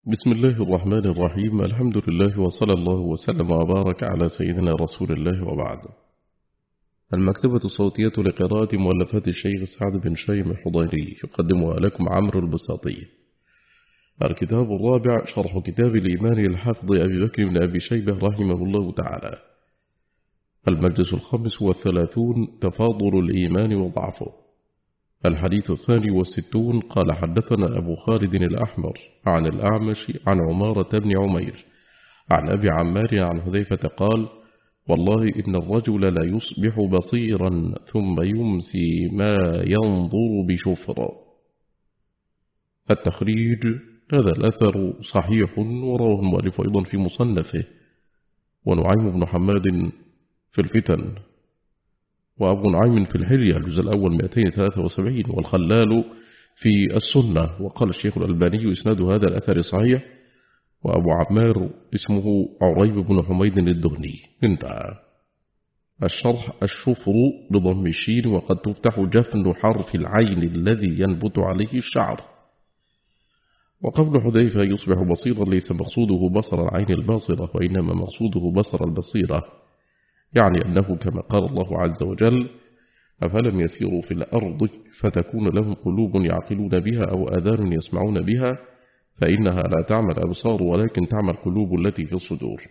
بسم الله الرحمن الرحيم. الحمد لله وصلى الله وسلم وبارك على سيدنا رسول الله وبعد. المكتبة الصوتية لقراءة مؤلفات الشيخ سعد بن شيم الحضيري يقدمها لكم عمرو البساطي. الكتاب الرابع شرح كتاب الإيمان للحافظ أبي بكر بن أبي شيبة رحمه الله تعالى. المجلس 35 تفاضل الإيمان وضعفه. الحديث 62 قال حدثنا أبو خالد الأحمر عن الأعمش عن عمارة بن عمير عن أبي عمار عن حذيفة قال: والله إن الرجل لا يصبح بصيرا ثم يمسي ما ينظر بشفر. التخريج: هذا الأثر صحيح ورواه المؤلف أيضا في مصنفه، ونعيم بن حماد في الفتن، وأبو نعيم في الحلية الجزء الأول 273، والخلال في السنة. وقال الشيخ الألباني إسناد هذا الأثر صحيح، وأبو عمار اسمه عريب بن حميد الدهني. انتهى. الشرح: الشفر بضم الشين وقد تفتح جفن حرف العين الذي ينبت عليه الشعر. وقول حذيفة يصبح بصيرا ليس مقصوده بصر العين الباصرة، وإنما مقصوده بصر البصيرة، يعني أنه كما قال الله عز وجل: أفلم يسيروا في الأرض فتكون لهم قلوب يعقلون بها أو آذان يسمعون بها فإنها لا تعمى الأبصار ولكن تعمى القلوب التي في الصدور.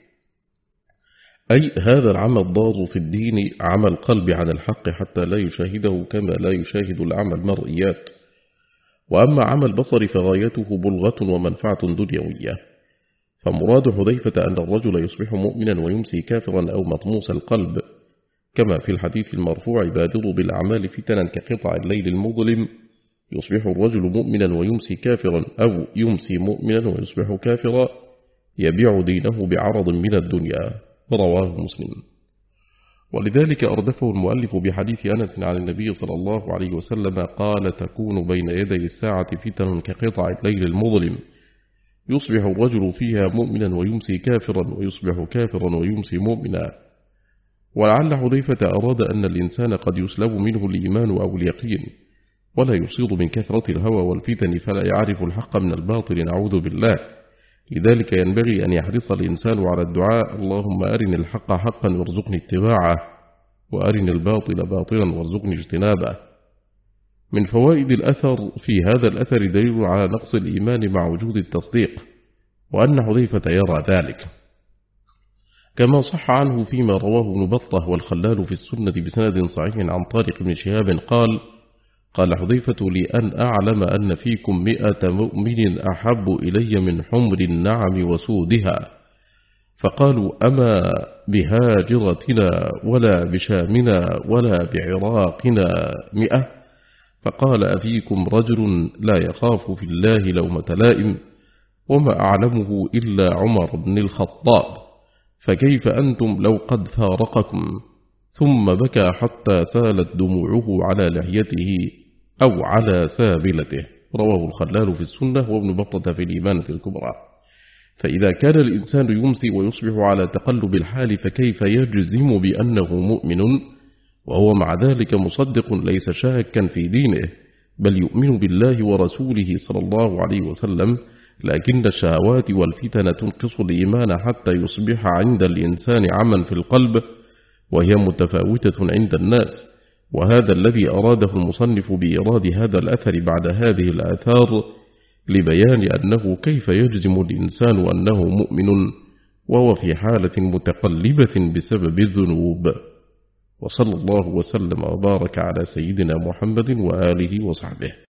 أي هذا العمى الضار في الدين عمى القلب عن الحق حتى لا يشاهده كما لا يشاهد الأعمى المرئيات. وأما عمى البصر فغايته بلغة ومنفعة دنيوية. فمراد حذيفة أن الرجل يصبح مؤمنا ويمسي كافرا أو مطموس القلب، كما في الحديث المرفوع: بادروا بالأعمال فتنا كقطع الليل المظلم. يصبح الرجل مؤمنا ويمسي كافرا، أو يمسي مؤمنا ويصبح كافرا، يبيع دينه بعرض من الدنيا. رواه مسلم. ولذلك أردفه المؤلف بحديث أنس عن النبي صلى الله عليه وسلم قال: تكون بين يدي الساعة فتن كقطع الليل المظلم، يصبح الرجل فيها مؤمنا ويمسي كافرا، ويصبح كافرا ويمسي مؤمنا. ولعل حذيفة أراد أن الإنسان قد يسلب منه الإيمان أو اليقين، ولا يصير من كثرة الهوى والفتن فلا يعرف الحق من الباطل، نعوذ بالله. لذلك ينبغي أن يحرص الإنسان على الدعاء: اللهم أرني الحق حقا وارزقني اتباعه، وأرني الباطل باطلا وارزقني اجتنابه. من فوائد الأثر: في هذا الأثر دليل على نقص الإيمان مع وجود التصديق، وأن حذيفة يرى ذلك، كما صح عنه فيما رواه ابن بطة والخلال في السنة بسند صحيح عن طارق بن شهاب قال حذيفة: لأن أعلم أن فيكم 100 مؤمن أحب إلي من حمر النعم وسودها. فقالوا: أما بهاجرتنا ولا بشامنا ولا بعراقنا 100؟ فقال: أفيكم رجل لا يخاف في الله لومة لائم، وما أعلمه إلا عمر بن الخطاب، فكيف أنتم لو قد فارقكم؟ ثم بكى حتى سالت دموعه على لحيته أو على سابلته. رواه الخلال في السنة وابن بطة في الإيمانة الكبرى. فإذا كان الإنسان يمسي ويصبح على تقلب الحال، فكيف يجزم بأنه مؤمن وهو مع ذلك مصدق ليس شاكا في دينه، بل يؤمن بالله ورسوله صلى الله عليه وسلم، لكن الشهوات والفتن تنقص الإيمان حتى يصبح عند الإنسان عمى في القلب، وهي متفاوتة عند الناس. وهذا الذي أراده المصنف بإيراد هذا الأثر بعد هذه الآثار، لبيان أنه كيف يجزم الإنسان أنه مؤمن وهو في حالة متقلبة بسبب الذنوب. وصلى الله وسلم وبارك على سيدنا محمد وآله وصحبه.